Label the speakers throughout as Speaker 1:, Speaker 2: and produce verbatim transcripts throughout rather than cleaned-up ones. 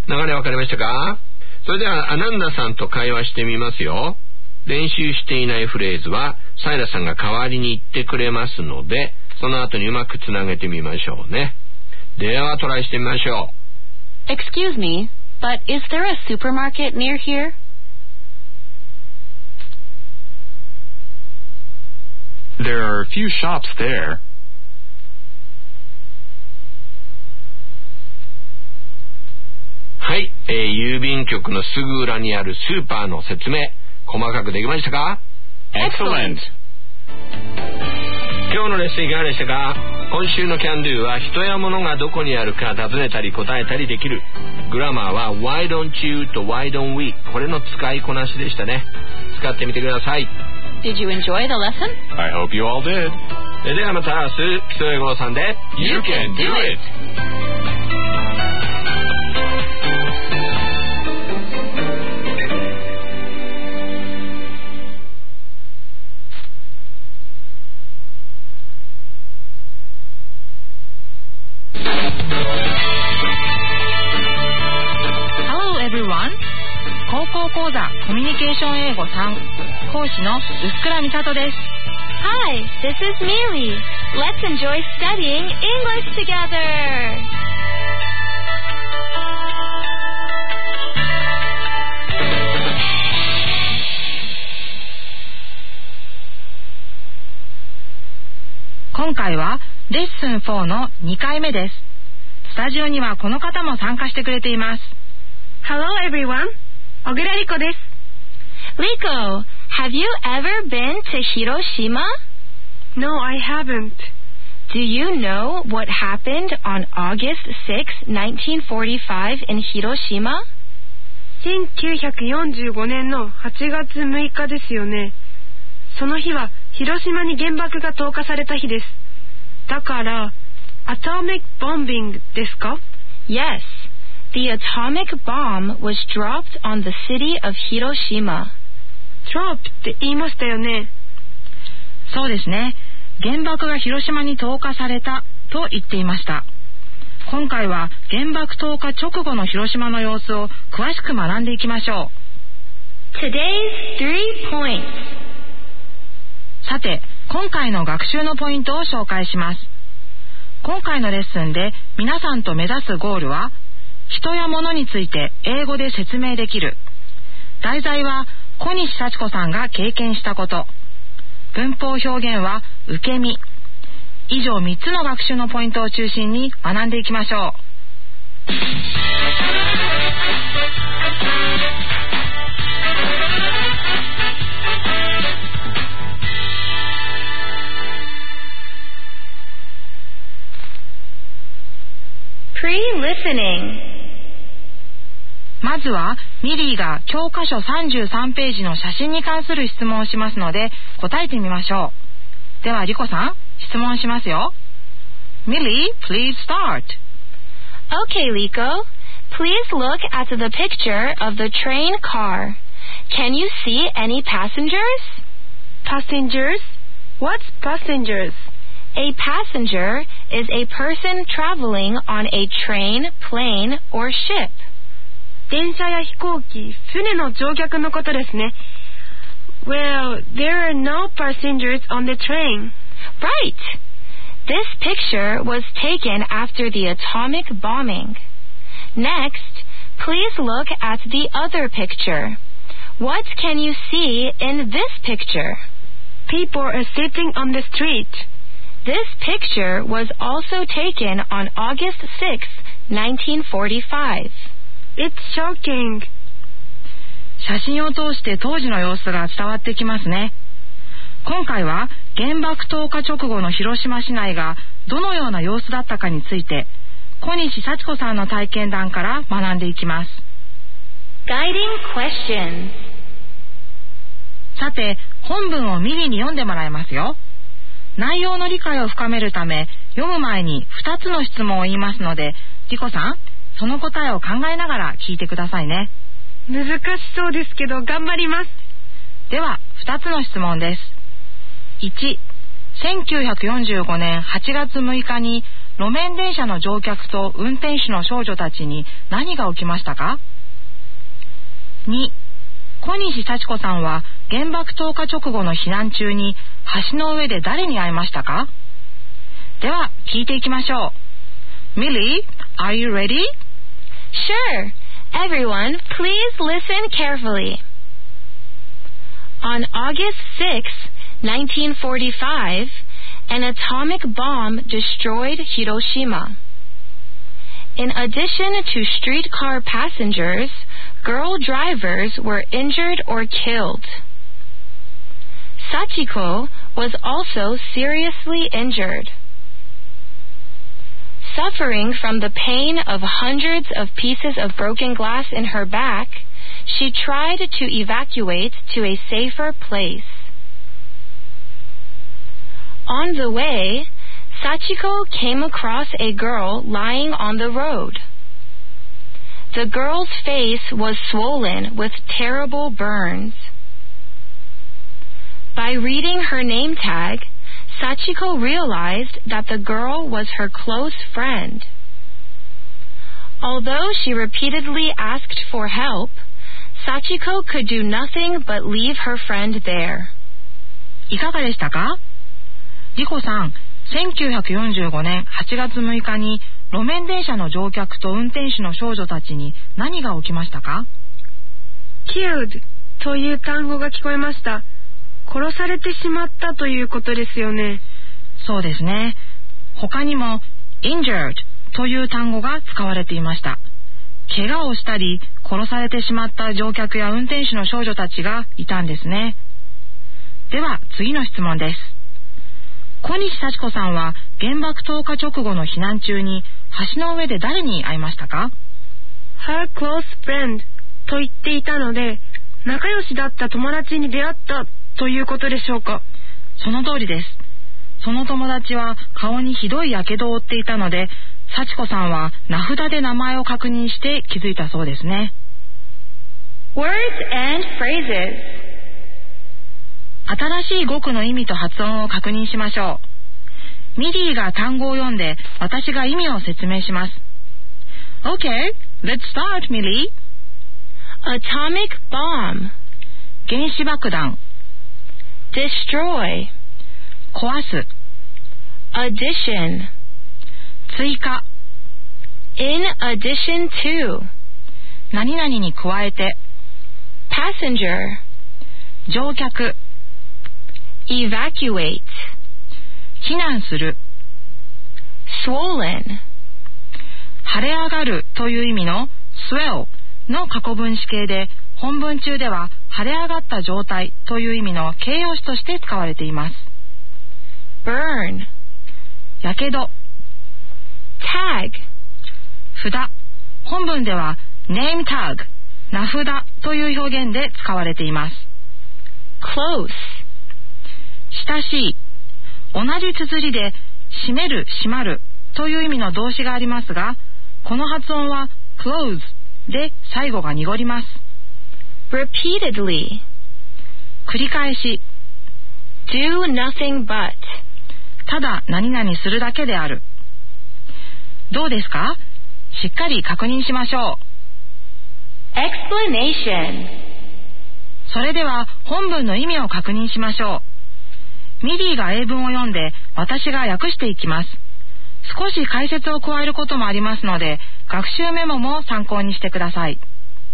Speaker 1: 流れわかりましたか？それではアナンダさんと会話してみますよ。練習していないフレーズはサイラさんが代わりに言ってくれますので、その後にうまくつなげてみましょうね。ではトライしてみましょう。
Speaker 2: Excuse me, but is there a supermarket near here?
Speaker 3: There are a few shops there.
Speaker 1: はい、えー、郵便局のすぐ裏にあるスーパーの説明、細かくできましたか？
Speaker 3: Excellent!
Speaker 1: 今日のレッスンいかがでしたか？今週の Can Do は人や物がどこにあるか尋ねたり答えたりできる。グラマーは Why don't you と Why don't we、 これの使いこなしでしたね。使ってみてください。
Speaker 2: Did you enjoy the lesson?
Speaker 3: I hope you all did.
Speaker 1: ではまた明日、基礎英語さんで
Speaker 3: You can do it!
Speaker 4: Hello everyone! 高校講座コミュニケーション英語さん講師の薄倉美里です。
Speaker 2: Hi, this is Miri. Let's enjoy studying English together.
Speaker 4: 今回はレッスンフォーのにかいめです。スタジオにはこの方も参加してくれています。
Speaker 5: Hello everyone! 小倉莉子です。
Speaker 2: Rico, have you ever been to Hiroshima?
Speaker 5: No, I haven't.
Speaker 2: Do you know what happened on August sixth, nineteen forty-five in Hiroshima?
Speaker 5: せんきゅうひゃくよんじゅうごねんのはちがつむいかですよね。その日は広島に原爆が投下された日です。だから、atomic bombing ですか？
Speaker 2: Yes, the atomic bomb was dropped on the city of Hiroshima.
Speaker 5: drop って言いましたよね。
Speaker 4: そうですね。原爆が広島に投下されたと言っていました。今回は原爆投下直後の広島の様子を詳しく学んでいきましょう。
Speaker 2: Today's three points.
Speaker 4: さて、今回の学習のポイントを紹介します。今回のレッスンで皆さんと目指すゴールは、人や物について英語で説明できる。題材は小西幸子さんが経験したこと。文法表現は受け身。以上みっつの学習のポイントを中心に学んでいきましょう。
Speaker 2: Pre-listening.
Speaker 4: まずはミリーが教科書さんじゅうさんページの写真に関する質問をしますので答えてみましょう。ではリコさん、質問しますよ。ミリー、please start.
Speaker 2: Okay, Liko. Please look at the picture of the train car. Can you see any passengers?
Speaker 5: Passengers? What's passengers?
Speaker 2: A passenger is a person traveling on a train, plane, or ship.
Speaker 5: 電車や飛行機、船の乗客のことですね。Well, there are no passengers on the train.
Speaker 2: Right. This picture was taken after the atomic bombing. Next, please look at the other picture. What can you see in this picture?
Speaker 5: People are sitting on the street.
Speaker 2: This picture was also taken on August sixth, nineteen forty-five.
Speaker 5: It's shocking.
Speaker 4: 写真を通して当時の様子が伝わってきますね。今回は原爆投下直後の広島市内がどのような様子だったかについて小西幸子さんの体験談から学んでいきます。
Speaker 2: Guiding questions.
Speaker 4: さて、本文をミリに読んでもらいますよ。内容の理解を深めるため読む前にふたつの質問を言いますので、リコさん、その答えを考えながら聞いてくださいね。
Speaker 5: 難しそうですけど頑張ります。
Speaker 4: ではふたつの質問です。いち、せんきゅうひゃくよんじゅうごねんはちがつむいかに路面電車の乗客と運転手の少女たちに何が起きましたか？に、小西幸子さんは原爆投下直後の避難中に橋の上で誰に会いましたか？では聞いていきましょう。Millie, are you ready?
Speaker 2: Sure. Everyone, please listen carefully. On August sixth, nineteen forty-five, an atomic bomb destroyed Hiroshima. In addition to streetcar passengers, girl drivers were injured or killed. Sachiko was also seriously injured. Suffering from the pain of hundreds of pieces of broken glass in her back, she tried to evacuate to a safer place. On the way, Sachiko came across a girl lying on the road. The girl's face was swollen with terrible burns. By reading her name tag, Sachiko realized that the girl was her close friend. Although she repeatedly asked for help, Sachiko could do nothing but leave her friend there.
Speaker 4: いかがでしたか？リコさん、せんきゅうひゃくよんじゅうごねんはちがつむいかに路面電車の乗客と運転手の少女たちに何が起きましたか？
Speaker 5: killed という単語が聞こえました。殺されてしまったということですよね。
Speaker 4: そうですね。他にも injured という単語が使われていました。怪我をしたり殺されてしまった乗客や運転手の少女たちがいたんですね。では次の質問です。小西幸子さんは原爆投下直後の避難中に橋の上で誰に会いましたか？
Speaker 5: Her close friend と言っていたので、仲良しだった友達に出会ったということでしょうか？
Speaker 4: その通りです。その友達は顔にひどい火傷を負っていたので、幸子さんは名札で名前を確認して気づいたそうですね。
Speaker 2: Words and phrases.
Speaker 4: 新しい語句の意味と発音を確認しましょう。ミリーが単語を読んで私が意味を説明します。 Okay, let's start, Millie.
Speaker 2: Atomic bomb.
Speaker 4: 原子爆弾。
Speaker 2: Destroy.
Speaker 4: 壊す。
Speaker 2: Addition.
Speaker 4: 追加。
Speaker 2: In addition to.
Speaker 4: 何々に加えて。
Speaker 2: Passenger.
Speaker 4: 乗客。
Speaker 2: Evacuate.
Speaker 4: 避難する。
Speaker 2: Swollen.
Speaker 4: 腫れ上がるという意味の swell の過去分詞形で、本文中では腫れ上がった状態という意味の形容詞として使われています。
Speaker 2: Burn.
Speaker 4: やけど。
Speaker 2: Tag.
Speaker 4: 札。本文では name tag 名札という表現で使われています。
Speaker 2: Close.
Speaker 4: 親しい。同じ綴りで閉める閉まるという意味の動詞がありますが、この発音は close で最後が濁ります。
Speaker 2: Repeatedly.
Speaker 4: 繰り返し。
Speaker 2: Do nothing but.
Speaker 4: ただ何々するだけである。どうですか？しっかり確認しましょう。
Speaker 2: Explanation.
Speaker 4: それでは本文の意味を確認しましょう。ミリーが英文を読んで私が訳していきます。少し解説を加えることもありますので、学習メモも参考にしてください。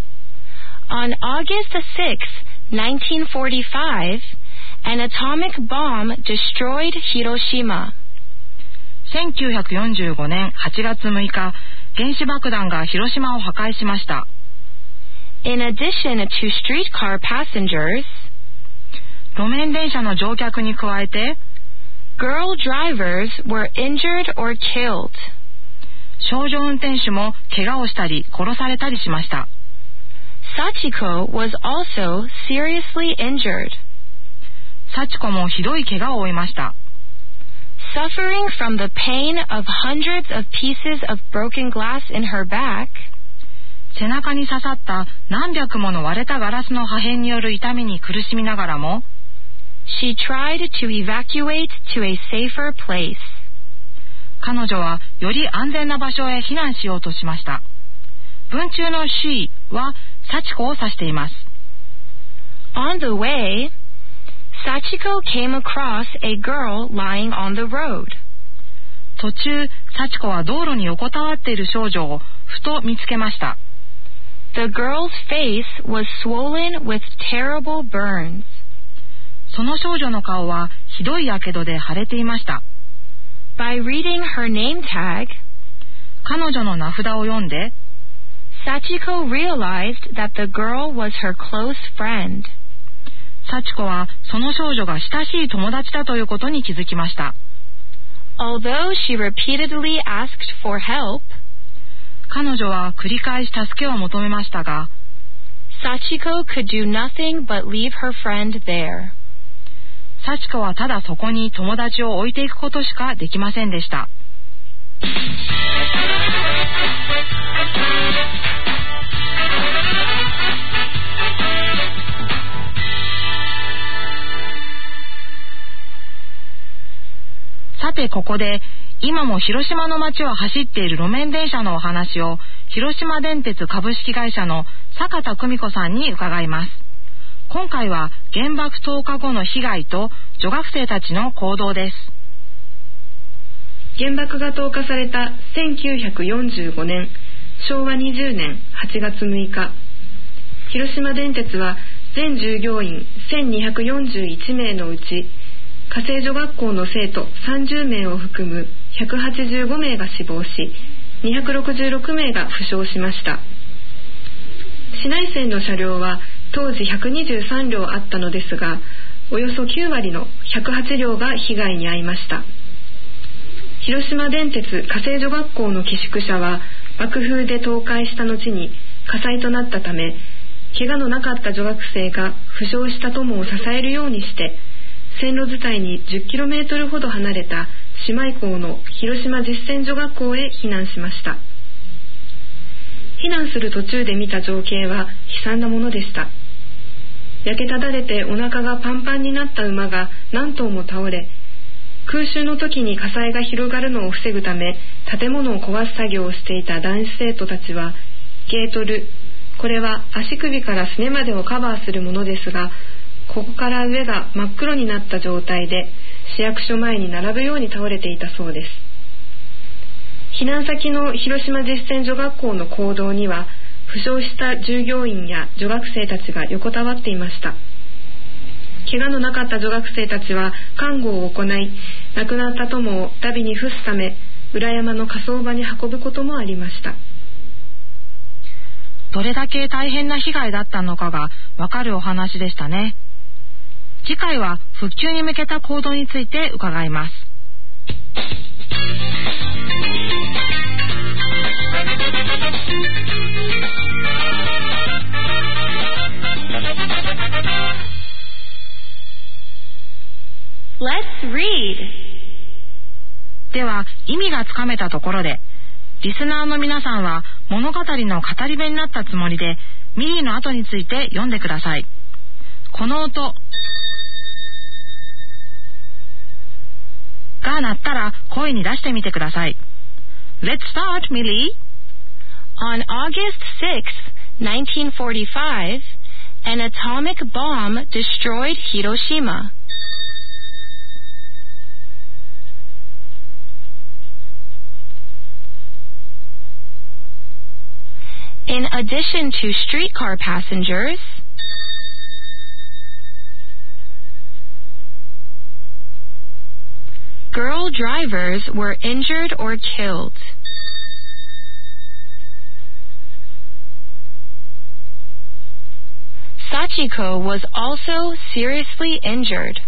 Speaker 2: On August sixth, nineteen forty-five, an atomic bomb destroyed Hiroshima.
Speaker 4: せんきゅうひゃくよんじゅうごねんはちがつむいか、原子爆弾が広島を破壊しました。
Speaker 2: In addition to streetcar passengers,
Speaker 4: 路面電車の乗客に加えて、
Speaker 2: girl drivers were injured or killed.
Speaker 4: 少女運転手も怪我をしたり殺されたりしました。
Speaker 2: Sachiko was also seriously injured.
Speaker 4: 幸子もひどい怪我を負いました。
Speaker 2: Suffering from the pain of hundreds of pieces of broken glass in her back,
Speaker 4: 背中に刺さった何百もの割れたガラスの破片による痛みに苦しみながらも、
Speaker 2: she tried to evacuate to a safer place.
Speaker 4: 彼女はより安全な場所へ避難しようとしました。文中の she は幸子を指しています。
Speaker 2: On the way, Sachiko came across a girl lying on the road.
Speaker 4: 途中、幸子は道路に横たわっている少女をふと見つけました。
Speaker 2: The girl's face was swollen with terrible burns.
Speaker 4: その少女の顔はひどいやけどで腫れていました。
Speaker 2: By reading her name tag,
Speaker 4: 彼女の名札を読んで、
Speaker 2: Sachiko realized that the girl was her close friend.
Speaker 4: 幸子はその少女が親しい友達だということに気づきました。
Speaker 2: Although she repeatedly asked for help,
Speaker 4: 彼女は繰り返し助けを求めましたが、
Speaker 2: Sachiko could do nothing but leave her friend there.
Speaker 4: 幸子はただそこに友達を置いていくことしかできませんでした。さてここで今も広島の街を走っている路面電車のお話を広島電鉄株式会社の坂田久美子さんに伺います。今回は原爆投下後の被害と女学生たちの行動です。
Speaker 5: 原爆が投下されたせんきゅうひゃくよんじゅうごねんしょうわにじゅうねんはちがつむいか、広島電鉄は全従業員せんにひゃくよんじゅういちめいのうち家政女学校の生徒さんじゅうめいを含むひゃくはちじゅうごめいが死亡し、にひゃくろくじゅうろくめいが負傷しました。市内線の車両は当時ひゃくにじゅうさんりょうあったのですが、およそきゅうわりのひゃくはちりょうが被害に遭いました。広島電鉄家政女学校の寄宿舎は爆風で倒壊した後に火災となったため、怪我のなかった女学生が負傷した友を支えるようにして線路伝いにじゅっキロメートルほど離れた姉妹校の広島実践女学校へ避難しました。避難する途中で見た情景は悲惨なものでした。焼けただれてお腹がパンパンになった馬が何頭も倒れ、空襲の時に火災が広がるのを防ぐため建物を壊す作業をしていた男子生徒たちはゲートル、これは足首からすねまでをカバーするものですが、ここから上が真っ黒になった状態で市役所前に並ぶように倒れていたそうです。避難先の広島実践女学校の講堂には負傷した従業員や女学生たちが横たわっていました。怪我のなかった女学生たちは看護を行い、亡くなった友を荼毘に付すため裏山の火葬場に運ぶこともありました。
Speaker 4: どれだけ大変な被害だったのかがわかるお話でしたね。次回は復旧に向けた行動について伺います。
Speaker 2: Let's read.
Speaker 4: では意味がつかめたところで、リスナーの皆さんは物語の語り部になったつもりでミリーの後について読んでください。この音が鳴ったら声に出してみてください。 Let's start, Millie.
Speaker 2: On August sixth, nineteen forty-five, an atomic bomb destroyed Hiroshima. In addition to streetcar passengers, girl drivers were injured or killed. Sachiko was also seriously injured.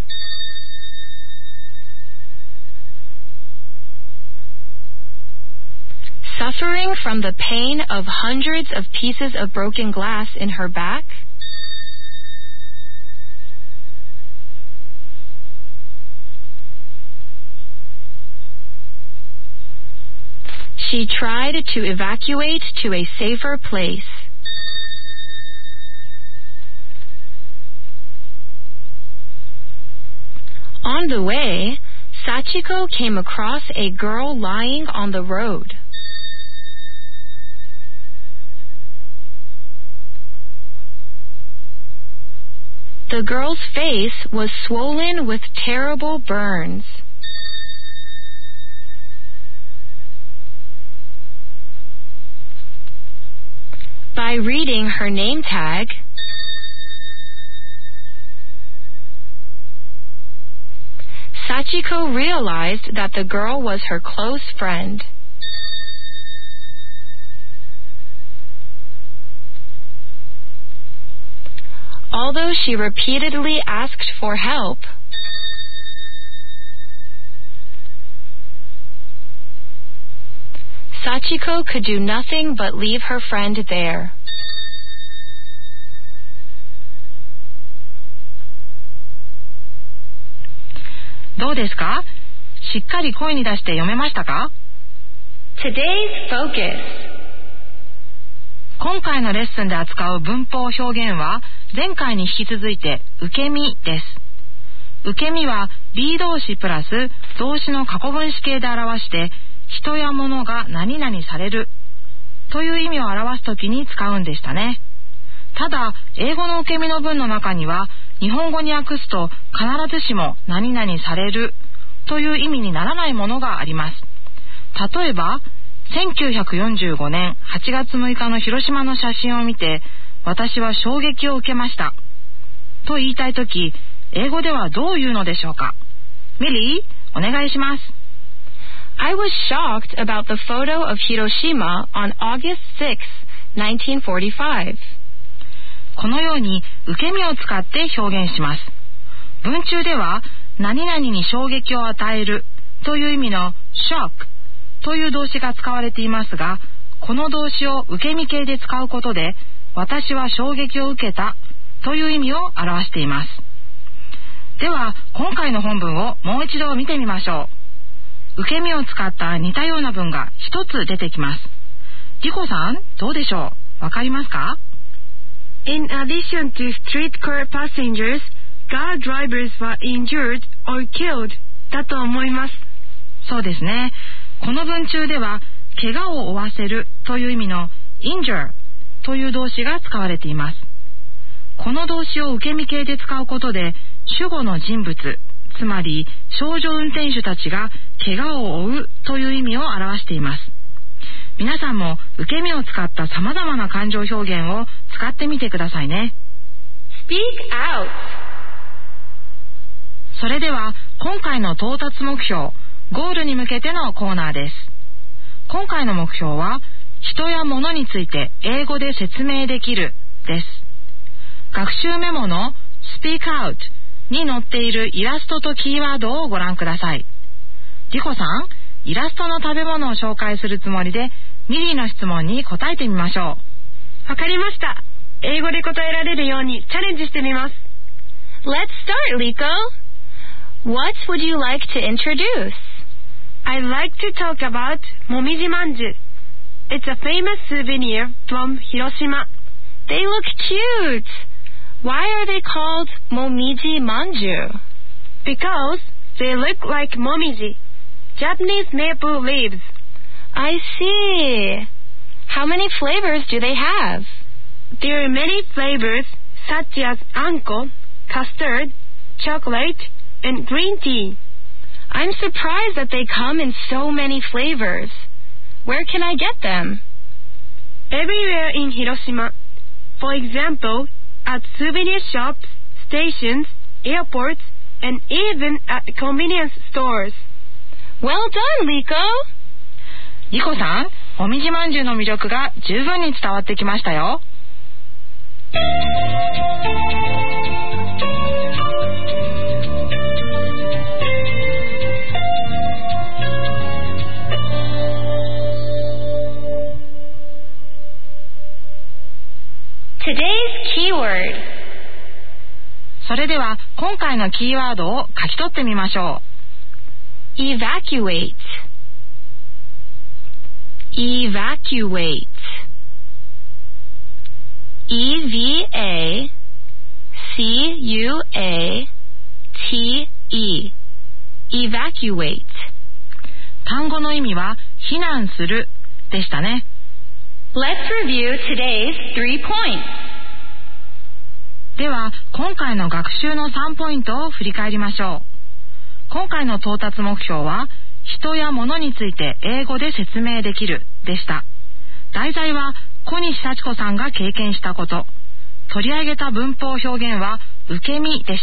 Speaker 2: Suffering from the pain of hundreds of pieces of broken glass in her back, she tried to evacuate to a safer place. On the way, Sachiko came across a girl lying on the road. The girl's face was swollen with terrible burns. By reading her name tag, Sachiko realized that the girl was her close friend. Although she repeatedly asked for help, Sachiko could do nothing but leave her friend there.
Speaker 4: どうですか？しっかり声に出して読めましたか？
Speaker 2: Today's focus.
Speaker 4: 今回のレッスンで扱う文法表現は前回に引き続いて受け身です。受け身は be 動詞プラス動詞の過去分詞形で表して人や物が何々されるという意味を表すときに使うんでしたね。ただ英語の受け身の文の中には日本語に訳すと必ずしも何々されるという意味にならないものがあります。例えばせんきゅうひゃくよんじゅうごねんはちがつむいかの広島の写真を見て私は衝撃を受けましたと言いたいとき、英語ではどう言うのでしょうか。ミリー、お願いします。
Speaker 2: I was shocked about the photo of Hiroshima on August sixth, nineteen forty-five.
Speaker 4: このように受け身を使って表現します。文中では何々に衝撃を与えるという意味の shock という動詞が使われていますが、この動詞を受け身形で使うことで私は衝撃を受けたという意味を表しています。では今回の本文をもう一度見てみましょう。受け身を使った似たような文が一つ出てきます。リコさん、どうでしょう？わかりますか？
Speaker 5: In addition to streetcar passengers, car drivers were injured or killed だと思います。
Speaker 4: そうですね。この文中では怪我を負わせるという意味の injure という動詞が使われています。この動詞を受け身形で使うことで主語の人物、つまり少女運転手たちが怪我を負うという意味を表しています。皆さんも受け身を使った様々な感情表現を使ってみてくださいね。
Speaker 2: Speak out.
Speaker 4: それでは今回の到達目標、ゴールに向けてのコーナーです。今回の目標は人や物について英語で説明できるです。学習メモの Speak out に載っているイラストとキーワードをご覧ください。リコさん、イラストの食べ物を紹介するつもりでミリーの質問に答えてみましょう。
Speaker 5: わかりました。英語で答えられるようにチャレンジしてみます。
Speaker 2: Let's start, Liko. What would you like to introduce?
Speaker 5: I'd like to talk about momiji manju. It's a famous souvenir from Hiroshima.
Speaker 2: They look cute. Why are they called momiji manju?
Speaker 5: Because they look like momiji, Japanese maple leaves.
Speaker 2: I see. How many flavors do they have?
Speaker 5: There are many flavors such as anko, custard, chocolate, and green tea.
Speaker 2: I'm surprised that they come in so many flavors. Where can I get them?
Speaker 5: Everywhere in Hiroshima. For example, at souvenir shops, stations, airports, and even at convenience stores.
Speaker 2: Well done, Liko!
Speaker 4: リコさん、もみじまんじゅうの魅力が十分に伝わってきましたよ。
Speaker 2: Today's keyword.
Speaker 4: それでは今回のキーワードを書き取ってみましょう。
Speaker 2: Evacuate. Evacuate. E V A C U A T E. Evacuate. evacuate。
Speaker 4: 単語の意味は避難するでしたね。
Speaker 2: Let's review today's three points。
Speaker 4: では、今回の学習のさんポイントを振り返りましょう。今回の到達目標は、人や物について英語で説明できるでした。題材は小西幸子さんが経験したこと。取り上げた文法表現は受け身でした。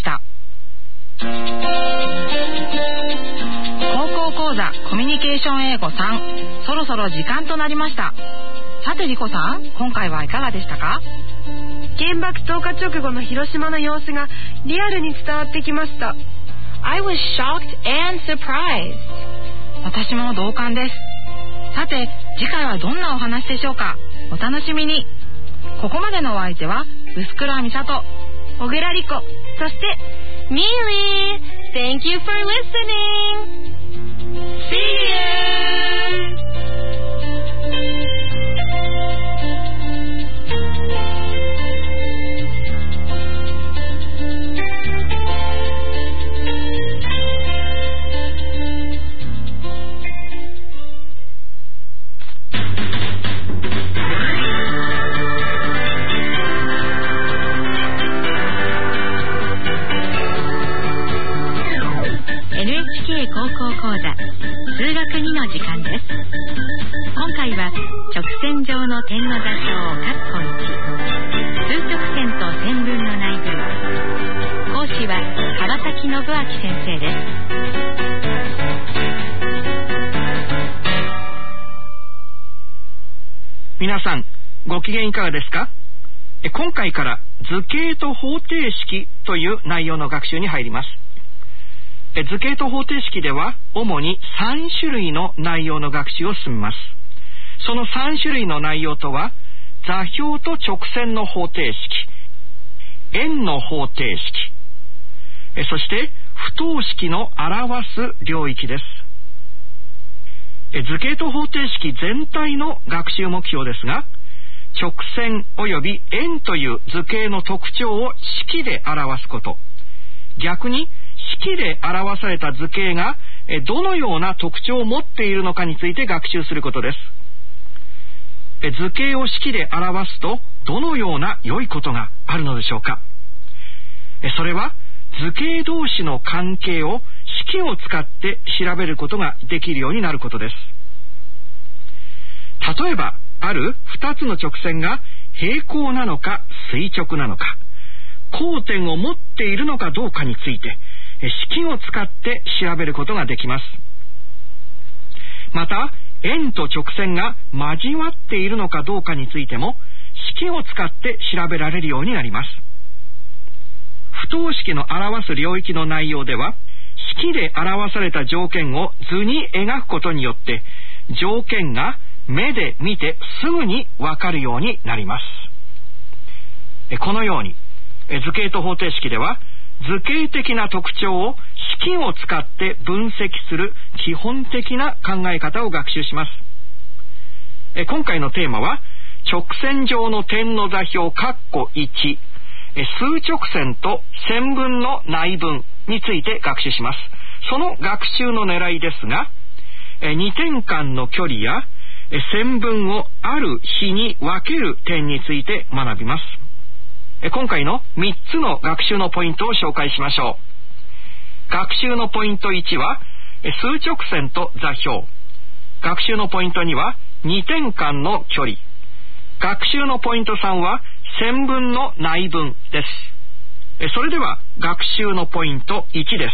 Speaker 4: 高校講座コミュニケーション英語さん、そろそろ時間となりました。さてリコさん、今回はいかがでしたか？
Speaker 5: 原爆投下直後の広島の様子がリアルに伝わってきました。
Speaker 2: I was shocked and surprised。
Speaker 4: 私も同感です。さて次回はどんなお話でしょうか？お楽しみに。ここまでのお相手は薄倉美里、
Speaker 5: 小倉理子、そして
Speaker 2: ミーリー。 Thank you for listening。
Speaker 5: See you。
Speaker 6: 高校講座数学にの時間です。今回は直線上の点の座標括弧いち、数直線と線分の内分。講師は川崎信明先生です。
Speaker 7: 皆さんご機嫌いかがですか？今回から図形と方程式という内容の学習に入ります。図形と方程式では主にさん種類の内容の学習を進めます。そのさん種類の内容とは、座標と直線の方程式、円の方程式、そして不等式の表す領域です。図形と方程式全体の学習目標ですが、直線及び円という図形の特徴を式で表すこと、逆に式で表された図形がどのような特徴を持っているのかについて学習することです。図形を式で表すとどのような良いことがあるのでしょうか？それは図形同士の関係を式を使って調べることができるようになることです。例えばあるふたつの直線が平行なのか垂直なのか、交点を持っているのかどうかについて式を使って調べることができます。また円と直線が交わっているのかどうかについても式を使って調べられるようになります。不等式の表す領域の内容では、式で表された条件を図に描くことによって条件が目で見てすぐにわかるようになります。このように図形と方程式では図形的な特徴を式を使って分析する基本的な考え方を学習します。今回のテーマは直線上の点の座標括弧いち、数直線と線分の内分について学習します。その学習の狙いですが、にてん間の距離や線分をある比に分ける点について学びます。今回のみっつの学習のポイントを紹介しましょう。学習のポイントいちは数直線と座標。学習のポイントにはにてん間の距離。学習のポイントさんは線分の内分です。それでは学習のポイントいちです。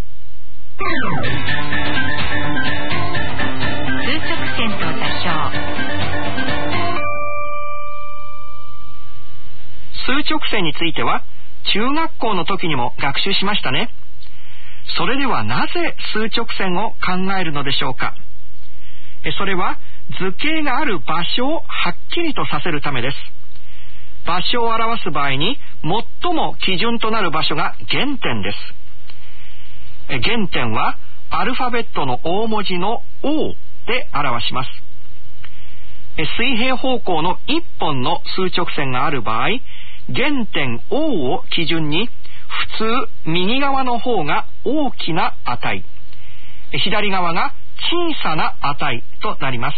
Speaker 6: 数直線と座標。
Speaker 7: 数直線については中学校の時にも学習しましたね。それではなぜ数直線を考えるのでしょうか？それは図形がある場所をはっきりとさせるためです。場所を表す場合に最も基準となる場所が原点です。原点はアルファベットの大文字の O で表します。水平方向のいっぽんの数直線がある場合、原点 O を基準に普通右側の方が大きな値、 左側が小さな値となります。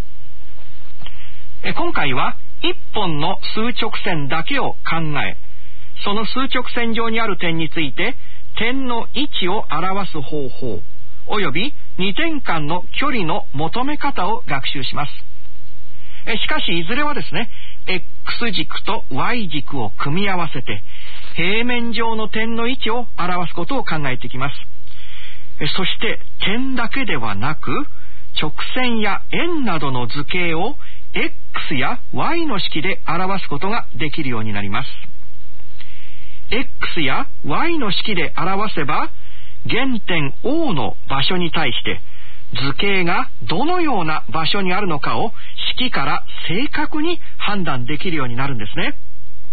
Speaker 7: 今回はいっぽんの数直線だけを考え、その数直線上にある点について点の位置を表す方法およびにてん間の距離の求め方を学習します。しかしいずれはですね、X 軸と Y 軸を組み合わせて平面上の点の位置を表すことを考えていきます。そして点だけではなく直線や円などの図形を X や Y の式で表すことができるようになります。X や Y の式で表せば原点 O の場所に対して図形がどのような場所にあるのかを式から正確に判断できるようになるんですね。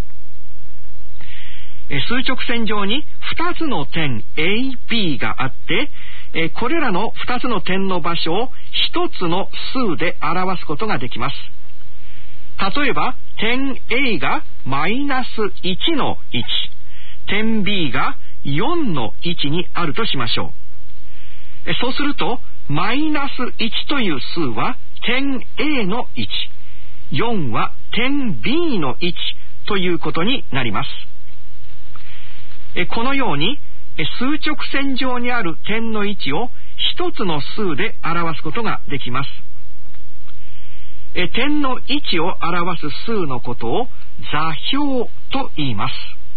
Speaker 7: 数直線上にふたつの点 エービー があってこれらのふたつの点の場所をひとつの数で表すことができます。例えば点 A がマイナスいちのいち、点 B がよんのいちにあるとしましょう。そうするとマイナスいちという数は点 A のいち、よんは点 B のいちということになります。このように数直線上にある点の位置を一つの数で表すことができます。点の位置を表す数のことを座標と言います。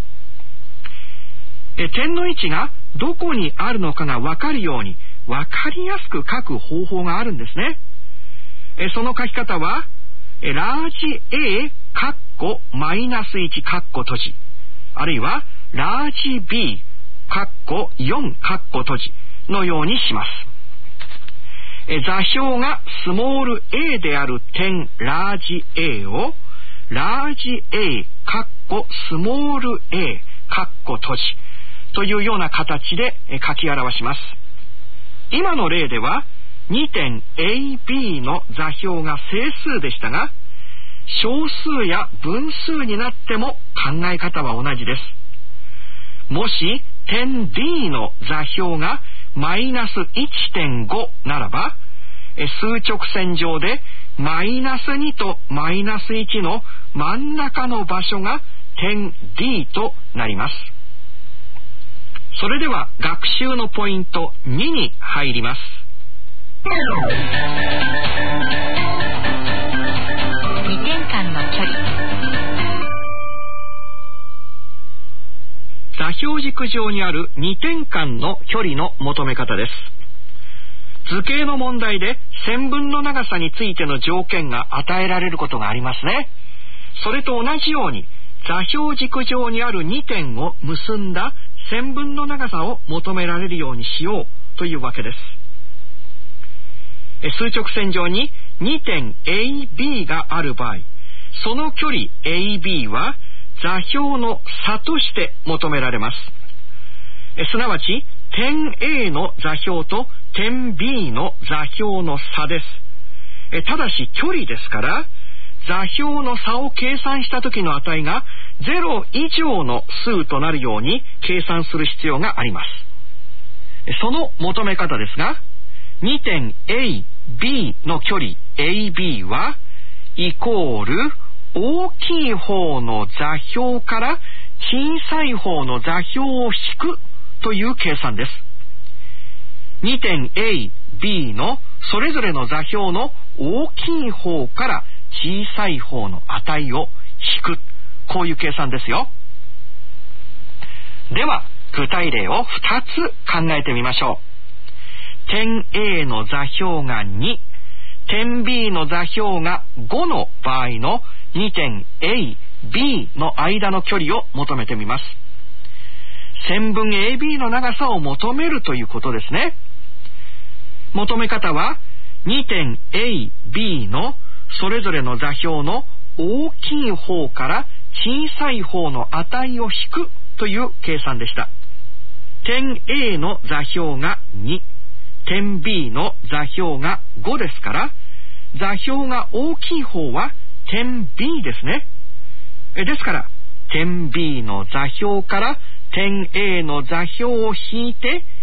Speaker 7: 点の位置がどこにあるのかが分かるように分かりやすく書く方法があるんですね。その書き方はラージ A カッコマイナスいちカッコ閉じ、あるいはラージ B カッコよんカッコ閉じのようにします。座標がスモール a である点ラージ A をラージ A カッコスモール a カッコ閉じというような形で書き表します。今の例ではにてん エービー の座標が整数でしたが、小数や分数になっても考え方は同じです。もし点 D の座標がマイナス いってんご ならば、数直線上でマイナスにとマイナスいちの真ん中の場所が点 D となります。それでは学習のポイントにに入ります。
Speaker 6: にてん間の距離。
Speaker 7: 座標軸上にあるにてん間の距離の求め方です。図形の問題で線分の長さについての条件が与えられることがありますね。それと同じように座標軸上にあるに点を結んだ線分の長さを求められるようにしようというわけです。数直線上にに点 エービー がある場合、その距離 エービー は座標の差として求められます。すなわち点 A の座標と点 B の座標の差です。ただし距離ですから座標の差を計算した時の値がゼロ以上の数となるように計算する必要があります。その求め方ですが、に点 エービー の距離 エービー はイコール大きい方の座標から小さい方の座標を引くという計算です。に点 エービー のそれぞれの座標の大きい方から小さい方の値を引く、こういう計算ですよ。では具体例をふたつ考えてみましょう。点 A の座標がに、点 B の座標がごの場合のに点 エービー の間の距離を求めてみます。線分 エービー の長さを求めるということですね。求め方はに点 エービー のそれぞれの座標の大きい方から小さい方の値を引くという計算でした。点 A の座標がに、点 B の座標がごですから、座標が大きい方は点 B ですね。ですから点 B の座標から点 A の座標を引いて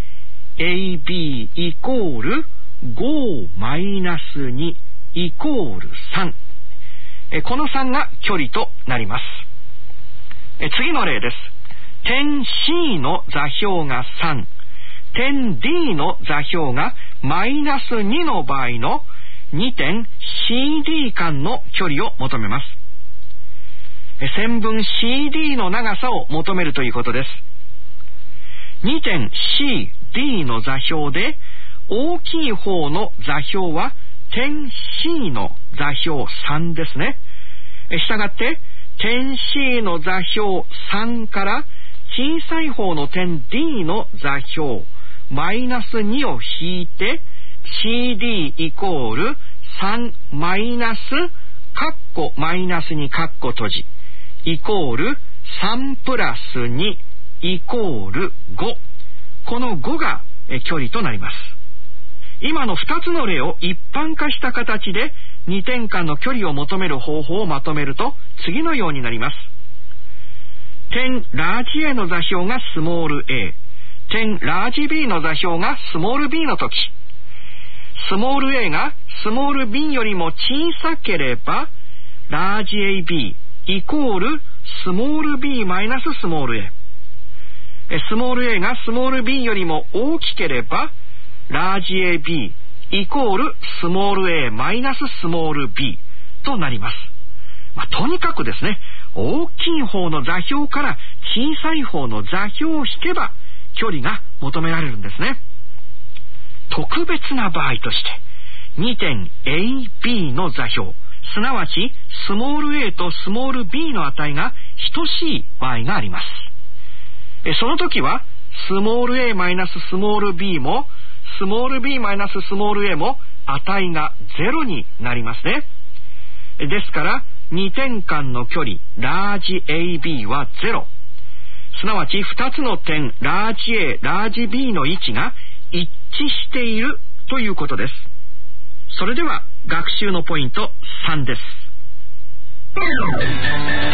Speaker 7: エービー イコールごマイナスにイコールさん。えこのさんが距離となります。え次の例です。点 C の座標がさん、点 D の座標がマイナスにの場合のにてん シーディー 間の距離を求めます。線分 シーディー の長さを求めるということです。にてん シーディー の座標で大きい方の座標は点 C の座標さんですね。したがって点 C の座標さんから小さい方の点 D の座標マイナスにを引いて シーディー イコールさんマイナスカッコマイナスにカッコ閉じイコールさんプラスにイコールご。このごが距離となります。今のふたつの例を一般化した形でにてん間の距離を求める方法をまとめると次のようになります。点ラージ A の座標がスモール A、点ラージ B の座標がスモール B の時、スモール A がスモール B よりも小さければラージ エービー イコールスモール B マイナススモール A、スモール A がスモール B よりも大きければラージ エービー イコールスモール A マイナススモール B となります。まあ、とにかくですね、大きい方の座標から小さい方の座標を引けば距離が求められるんですね。特別な場合としてにてん エービー の座標、すなわちスモール A とスモール B の値が等しい場合があります。その時はスモール A マイナススモール B もスモール B マイナススモール A も値がゼロになりますね。ですからにてん間の距離ラージ エービー はゼロ、すなわちふたつの点ラージ A、ラージ B の位置が一致しているということです。それでは学習のポイントさんです。